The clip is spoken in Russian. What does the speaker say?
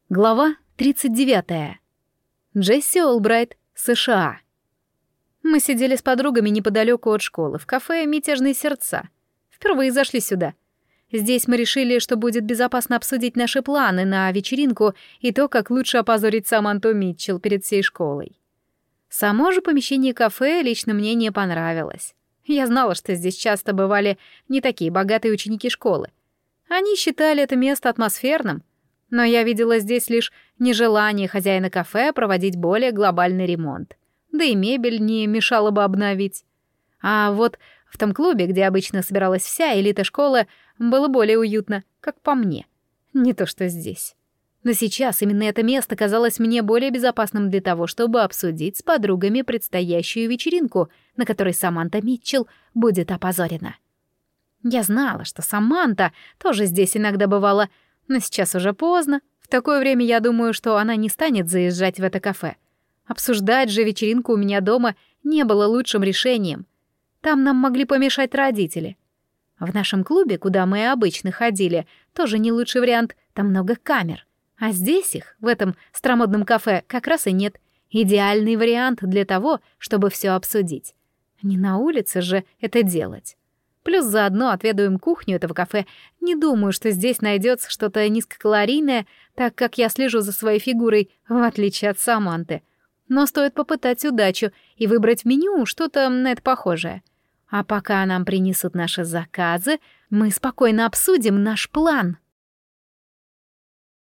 Глава 39. Джесси Олбрайт, США. Мы сидели с подругами неподалеку от школы, в кафе «Мятежные сердца». Впервые зашли сюда. Здесь мы решили, что будет безопасно обсудить наши планы на вечеринку и то, как лучше опозорить Саманту Митчелл перед всей школой. Само же помещение кафе лично мне не понравилось. Я знала, что здесь часто бывали не такие богатые ученики школы. Они считали это место атмосферным, но я видела здесь лишь нежелание хозяина кафе проводить более глобальный ремонт. Да и мебель не мешало бы обновить. А вот в том клубе, где обычно собиралась вся элита школы, было более уютно, как по мне. Не то что здесь. Но сейчас именно это место казалось мне более безопасным для того, чтобы обсудить с подругами предстоящую вечеринку, на которой Саманта Митчелл будет опозорена. Я знала, что Саманта тоже здесь иногда бывала, но сейчас уже поздно. В такое время я думаю, что она не станет заезжать в это кафе. Обсуждать же вечеринку у меня дома не было лучшим решением. Там нам могли помешать родители. В нашем клубе, куда мы обычно ходили, тоже не лучший вариант, там много камер. А здесь их, в этом старомодном кафе, как раз и нет. Идеальный вариант для того, чтобы все обсудить. Не на улице же это делать. Плюс заодно отведаем кухню этого кафе. Не думаю, что здесь найдется что-то низкокалорийное, так как я слежу за своей фигурой, в отличие от Саманты. Но стоит попытать удачу и выбрать в меню что-то на это похожее. А пока нам принесут наши заказы, мы спокойно обсудим наш план.